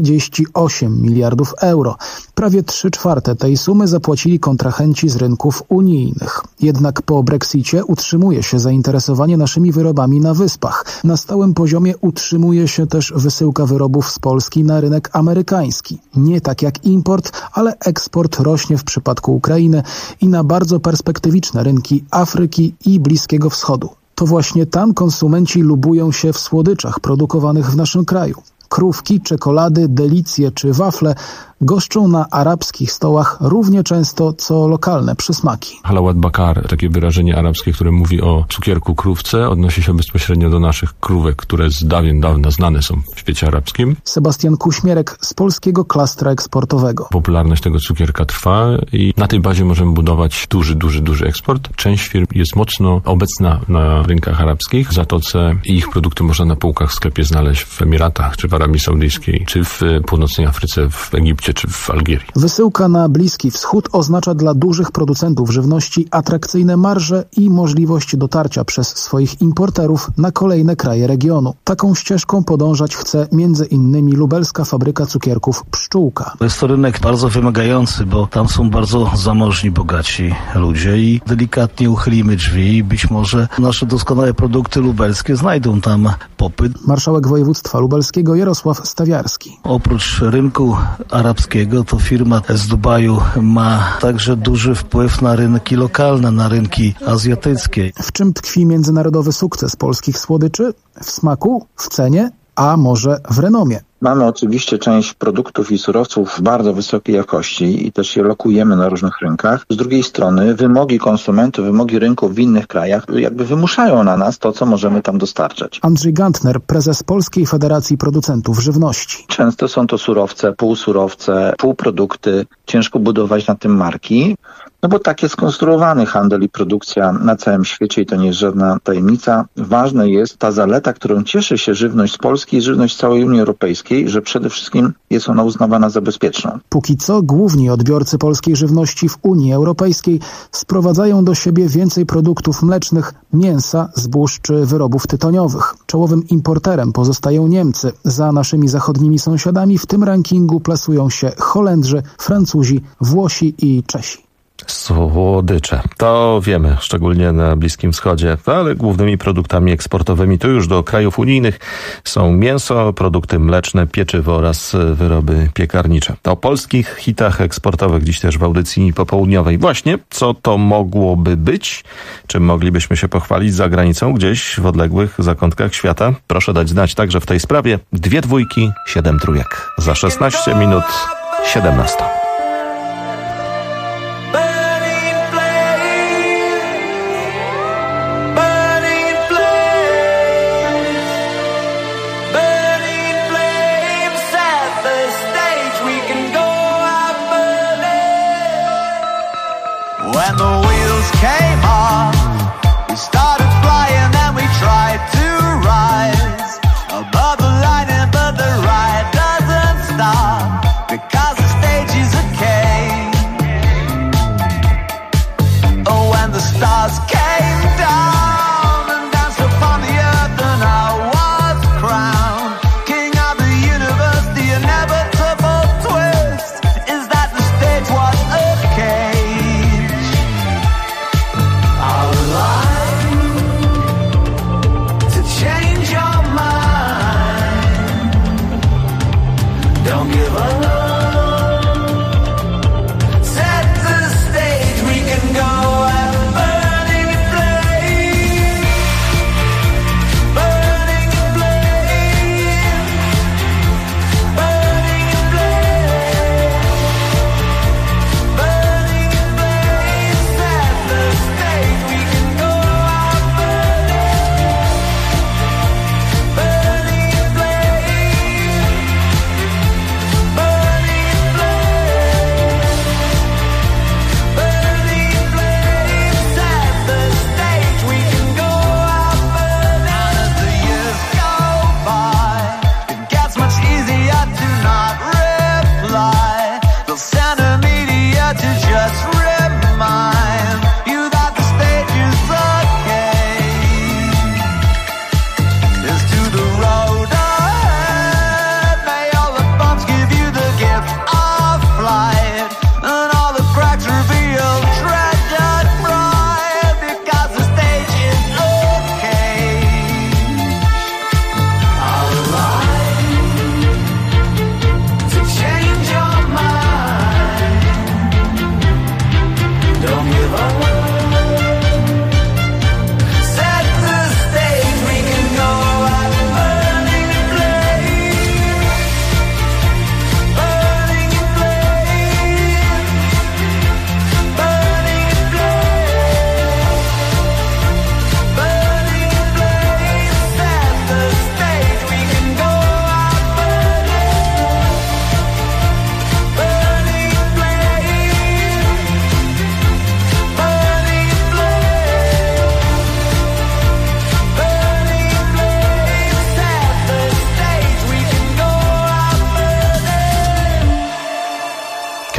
48 miliardów euro. Prawie 3/4 tej sumy zapłacili kontrahenci z rynków unijnych. Jednak po Brexicie utrzymuje się zainteresowanie naszymi wyrobami na Wyspach. Na stałym poziomie utrzymuje się też wysyłka wyrobów z Polski na rynek amerykański. Nie tak jak import, ale eksport rośnie w przypadku Ukrainy i na bardzo perspektywiczne rynki Afryki i Bliskiego Wschodu. To właśnie tam konsumenci lubują się w słodyczach produkowanych w naszym kraju. Krówki, czekolady, delicje czy wafle goszczą na arabskich stołach równie często co lokalne przysmaki. Halawat bakar, takie wyrażenie arabskie, które mówi o cukierku krówce, odnosi się bezpośrednio do naszych krówek, które z dawien dawna znane są w świecie arabskim. Sebastian Kuśmierek z polskiego klastra eksportowego. Popularność tego cukierka trwa i na tej bazie możemy budować duży eksport. Część firm jest mocno obecna na rynkach arabskich, w Zatoce i ich produkty można na półkach w sklepie znaleźć w Emiratach, czy w Arabii Saudyjskiej, czy w północnej Afryce, w Egipcie, czy w Algierii. Wysyłka na Bliski Wschód oznacza dla dużych producentów żywności atrakcyjne marże i możliwość dotarcia przez swoich importerów na kolejne kraje regionu. Taką ścieżką podążać chce m.in. lubelska fabryka cukierków Pszczółka. Jest to rynek bardzo wymagający, bo tam są bardzo zamożni, bogaci ludzie i delikatnie uchylimy drzwi i być może nasze doskonałe produkty lubelskie znajdą tam popyt. Marszałek województwa lubelskiego Jarosław Stawiarski. Oprócz rynku arabskiego, to firma z Dubaju ma także duży wpływ na rynki lokalne, na rynki azjatyckie. W czym tkwi międzynarodowy sukces polskich słodyczy? W smaku? W cenie? A może w renomie? Mamy oczywiście część produktów i surowców bardzo wysokiej jakości i też je lokujemy na różnych rynkach. Z drugiej strony wymogi konsumentów, wymogi rynków w innych krajach jakby wymuszają na nas to, co możemy tam dostarczać. Andrzej Gantner, prezes Polskiej Federacji Producentów Żywności. Często są to surowce, półprodukty. Ciężko budować na tym marki. No bo tak jest skonstruowany handel i produkcja na całym świecie i to nie jest żadna tajemnica. Ważna jest ta zaleta, którą cieszy się żywność z Polski i żywność całej Unii Europejskiej, że przede wszystkim jest ona uznawana za bezpieczną. Póki co główni odbiorcy polskiej żywności w Unii Europejskiej sprowadzają do siebie więcej produktów mlecznych, mięsa, zbóż czy wyrobów tytoniowych. Czołowym importerem pozostają Niemcy. Za naszymi zachodnimi sąsiadami w tym rankingu plasują się Holendrzy, Francuzi, Włosi i Czesi. Słodycze. To wiemy, szczególnie na Bliskim Wschodzie, ale głównymi produktami eksportowymi tu już do krajów unijnych są mięso, produkty mleczne, pieczywo oraz wyroby piekarnicze. O polskich hitach eksportowych dziś też w audycji popołudniowej. Właśnie, co to mogłoby być? Czym moglibyśmy się pochwalić za granicą, gdzieś w odległych zakątkach świata? Proszę dać znać także w tej sprawie. 2 dwójki, 7 trójek. Za 16 minut 17. Burning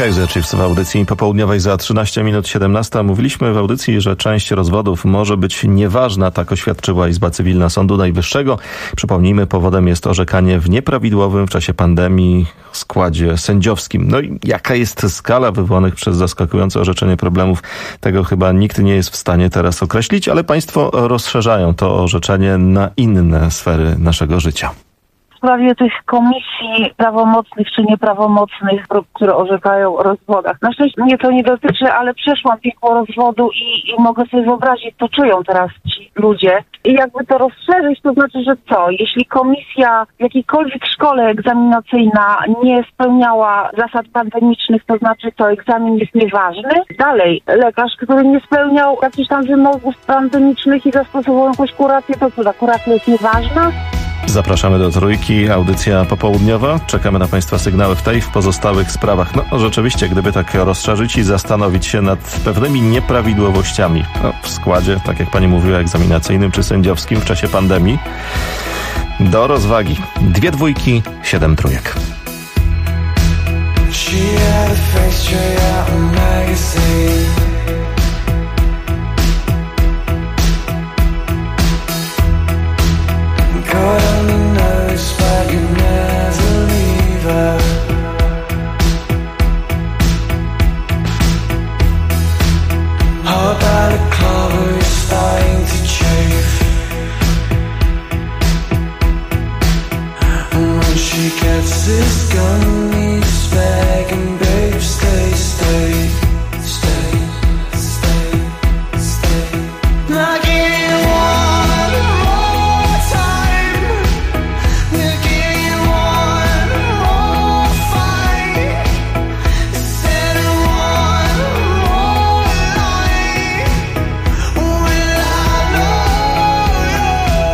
Kaiser Chiefs w audycji popołudniowej za 13 minut 17. Mówiliśmy w audycji, że część rozwodów może być nieważna, tak oświadczyła Izba Cywilna Sądu Najwyższego. Przypomnijmy, powodem jest orzekanie w nieprawidłowym w czasie pandemii składzie sędziowskim. No i jaka jest skala wywołanych przez zaskakujące orzeczenie problemów, tego chyba nikt nie jest w stanie teraz określić, ale państwo rozszerzają to orzeczenie na inne sfery naszego życia. W sprawie tych komisji prawomocnych czy nieprawomocnych, które orzekają o rozwodach. Na szczęście mnie to nie dotyczy, ale przeszłam piekło rozwodu i mogę sobie wyobrazić, co czują teraz ci ludzie. I jakby to rozszerzyć, to znaczy, że co? Jeśli komisja w jakiejkolwiek szkole egzaminacyjna nie spełniała zasad pandemicznych, to znaczy to egzamin jest nieważny. Dalej, lekarz, który nie spełniał jakichś tam wymogów pandemicznych i zastosował jakąś kurację, to co, ta kuracja jest nieważna? Zapraszamy do Trójki, audycja popołudniowa. Czekamy na Państwa sygnały w tej, w pozostałych sprawach. No rzeczywiście, gdyby tak rozszerzyć i zastanowić się nad pewnymi nieprawidłowościami w składzie, tak jak Pani mówiła, egzaminacyjnym czy sędziowskim w czasie pandemii. Do rozwagi 2 dwójki, 7 trójek. Caught on the nose, but you never leave her. How about a clover is starting to chafe, and when she gets this gun, he's begging, babe, stay, stay, stay, stay, stay. I give you one more time, I give you one more fight, instead of one more lie. Will I know you?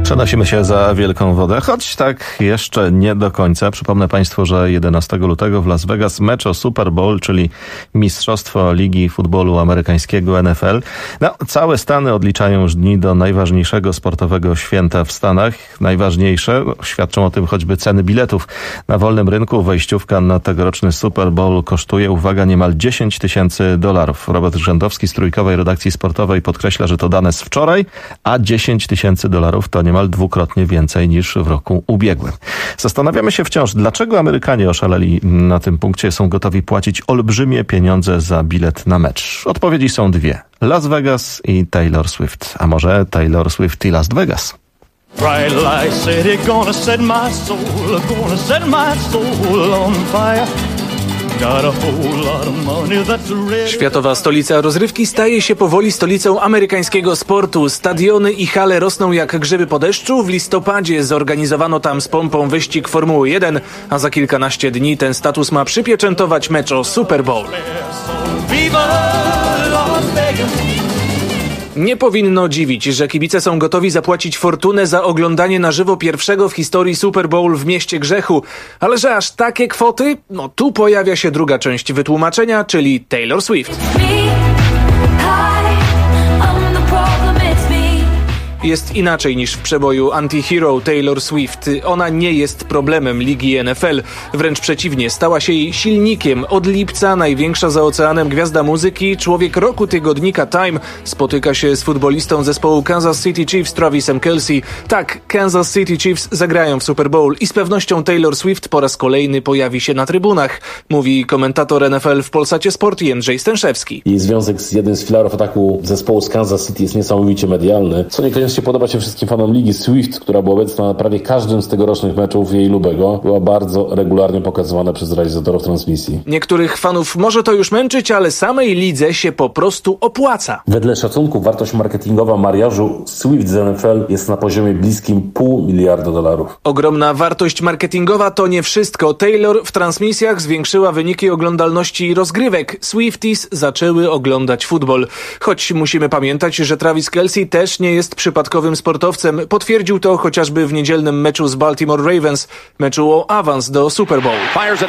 Przenosimy się za wielką wodę, choć tak jeszcze nie do końca. Przypomnę Państwu, że 11 lutego w Las Vegas mecz o Super Bowl, czyli Mistrzostwo Ligi Futbolu Amerykańskiego NFL. Całe Stany odliczają już dni do najważniejszego sportowego święta w Stanach. Najważniejsze, świadczą o tym choćby ceny biletów. Na wolnym rynku wejściówka na tegoroczny Super Bowl kosztuje, uwaga, niemal $10,000. Robert Rzędowski z Trójkowej Redakcji Sportowej podkreśla, że to dane z wczoraj, a $10,000 to niemal dwukrotnie więcej niż w roku ubiegłym. Zastanawiamy się wciąż, dlaczego Amerykanie oszaleli na tym punkcie, są gotowi płacić olbrzymie pieniądze za bilet na mecz. Odpowiedzi są dwie. Las Vegas i Taylor Swift. A może Taylor Swift i Las Vegas? Bright light city, gonna set my soul on fire. Światowa stolica rozrywki staje się powoli stolicą amerykańskiego sportu. Stadiony i hale rosną jak grzyby po deszczu. W listopadzie zorganizowano tam z pompą wyścig Formuły 1, a za kilkanaście dni ten status ma przypieczętować mecz o Super Bowl. Nie powinno dziwić, że kibice są gotowi zapłacić fortunę za oglądanie na żywo pierwszego w historii Super Bowl w mieście grzechu. Ale że aż takie kwoty? No tu pojawia się druga część wytłumaczenia, czyli Taylor Swift. Jest inaczej niż w przeboju Anti-Hero Taylor Swift. Ona nie jest problemem ligi NFL. Wręcz przeciwnie, stała się jej silnikiem. Od lipca największa za oceanem gwiazda muzyki, człowiek roku tygodnika Time, spotyka się z futbolistą zespołu Kansas City Chiefs Travisem Kelce. Tak, Kansas City Chiefs zagrają w Super Bowl i z pewnością Taylor Swift po raz kolejny pojawi się na trybunach, mówi komentator NFL w Polsacie Sport Jędrzej Stęszewski. Jej związek z jednym z filarów ataku zespołu z Kansas City jest niesamowicie medialny, co niekoniecznie podoba się wszystkim fanom ligi. Swift, która była obecna na prawie każdym z tegorocznych meczów jej lubego, była bardzo regularnie pokazywana przez realizatorów transmisji. Niektórych fanów może to już męczyć, ale samej lidze się po prostu opłaca. Wedle szacunków wartość marketingowa mariażu Swift z NFL jest na poziomie bliskim $500 miliarda. Ogromna wartość marketingowa to nie wszystko. Taylor w transmisjach zwiększyła wyniki oglądalności rozgrywek. Swifties zaczęły oglądać futbol. Choć musimy pamiętać, że Travis Kelce też nie jest przypadkowym sportowcem. Potwierdził to chociażby w niedzielnym meczu z Baltimore Ravens, meczu o awans do Super Bowl.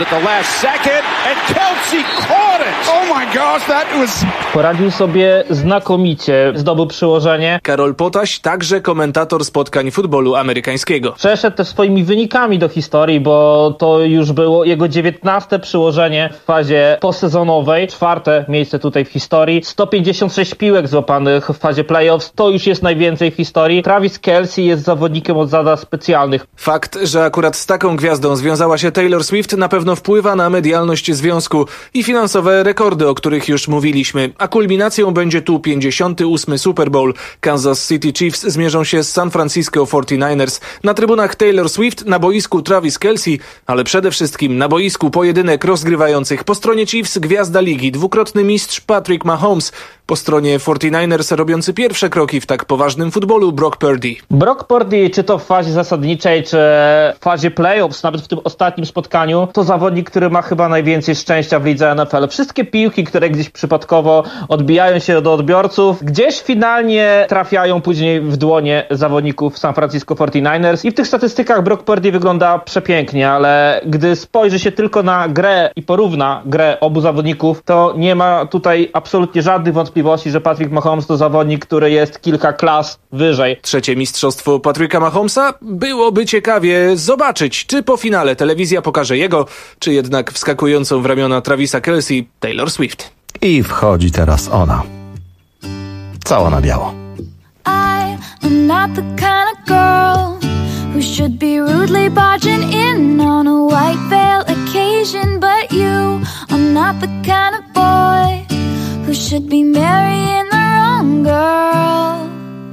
Poradził sobie znakomicie, zdobył przyłożenie. Karol Potaś, także komentator spotkań futbolu amerykańskiego. Przeszedł też swoimi wynikami do historii, bo to już było jego 19. przyłożenie w fazie postsezonowej, 4. miejsce tutaj w historii. 156 piłek złapanych w fazie playoffs, to już jest najwięcej w historii. Travis Kelce jest zawodnikiem od zadań specjalnych. Fakt, że akurat z taką gwiazdą związała się Taylor Swift, na pewno wpływa na medialność związku i finansowe rekordy, o których już mówiliśmy. A kulminacją będzie tu 58. Super Bowl. Kansas City Chiefs zmierzą się z San Francisco 49ers. Na trybunach Taylor Swift, na boisku Travis Kelce, ale przede wszystkim na boisku pojedynek rozgrywających. Po stronie Chiefs gwiazda ligi, dwukrotny mistrz Patrick Mahomes. Po stronie 49ers robiący pierwsze kroki w tak poważnym futbolu Brock Purdy. Brock Purdy, czy to w fazie zasadniczej, czy w fazie playoffs, nawet w tym ostatnim spotkaniu, to zawodnik, który ma chyba najwięcej szczęścia w lidze NFL. Wszystkie piłki, które gdzieś przypadkowo odbijają się do odbiorców, gdzieś finalnie trafiają później w dłonie zawodników San Francisco 49ers i w tych statystykach Brock Purdy wygląda przepięknie, ale gdy spojrzy się tylko na grę i porówna grę obu zawodników, to nie ma tutaj absolutnie żadnych wątpliwości, że Patrick Mahomes to zawodnik, który jest kilka klas wyżej. Trzecie mistrzostwo Patricka Mahomesa? Byłoby ciekawie zobaczyć, czy po finale telewizja pokaże jego, czy jednak wskakującą w ramiona Travisa Kelce Taylor Swift. I wchodzi teraz ona. Cała na biało. I'm not the kind of girl who should be rudely barging in on a white veil occasion, but you are not the kind of boy who should be marrying the wrong girl.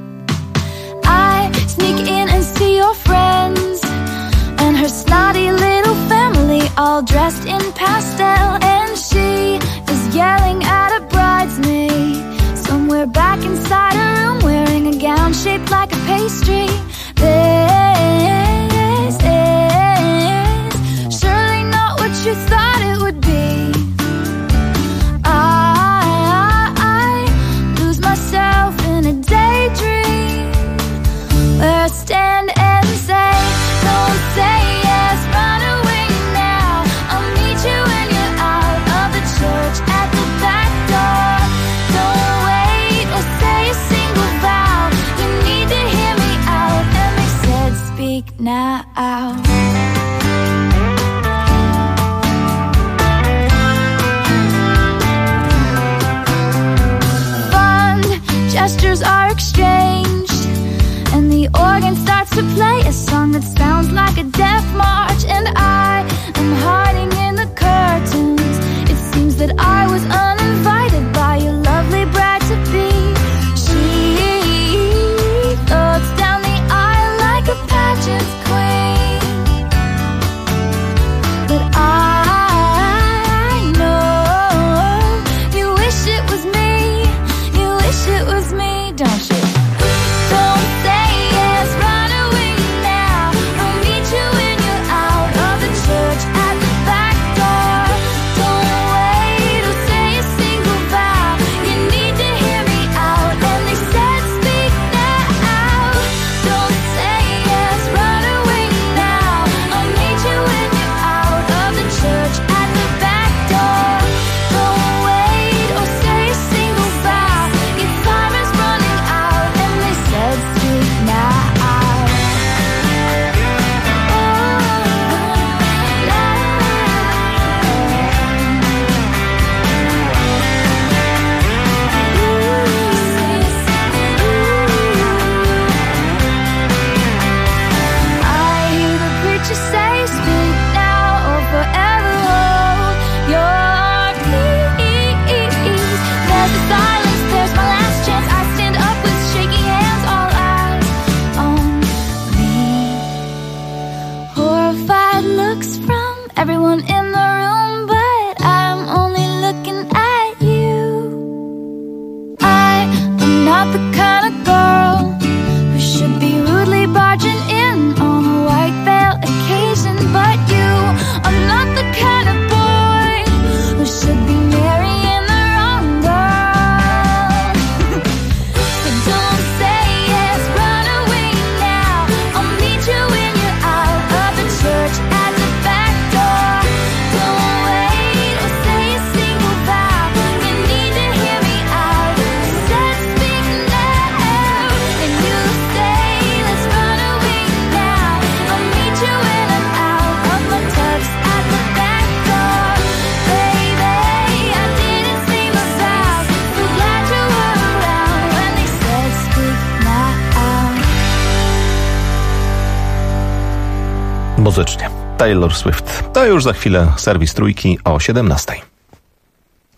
I sneak in and see your friends and her snotty little family all dressed in pastel, and she is yelling at a bridesmaid somewhere back inside her room wearing a gown shaped like a pastry. This is surely not what you thought it would be. I lose myself in a daydream where I stand now. Gestures are exchanged, and the organ starts to play a song that sounds like a death march. And I am hiding in the curtains. It seems that I was uninvited by your lovely bride-to-be. She floats down the aisle like a pageant queen, but I know you wish it was me. You wish it was me, don't you? Don't say yes, run away now. I'll meet you when you're out of the church at the back door. Don't wait or say a single vow. You need to hear me out. And they said speak now. Don't say yes, run away now. I'll meet you when you're out of the church at the back door. Don't wait or say a single vow. Your time is running out. And they said speak now. I hear the preacher say, speak now or forever hold your peace. There's the silence, there's my last chance. I stand up with shaky hands, all eyes on me. Horrified looks from everyone in the room, but I'm only looking at you. I am not the kind of girl who should be rudely barging in on a white veil occasion, but you are not the kind of boy who should be marrying the wrong girl. So don't say yes, run away now. I'll meet you when you're out of the church at the back door. Don't wait or say a single vow. You need to hear me out. Said speak now, and you say let's run away now. I'll meet you when I'm out of my tux at the back door. Baby, I didn't say my vows. So glad you were around when they said speak now. Muzycznie. Taylor Swift. To już za chwilę serwis Trójki o 17:00.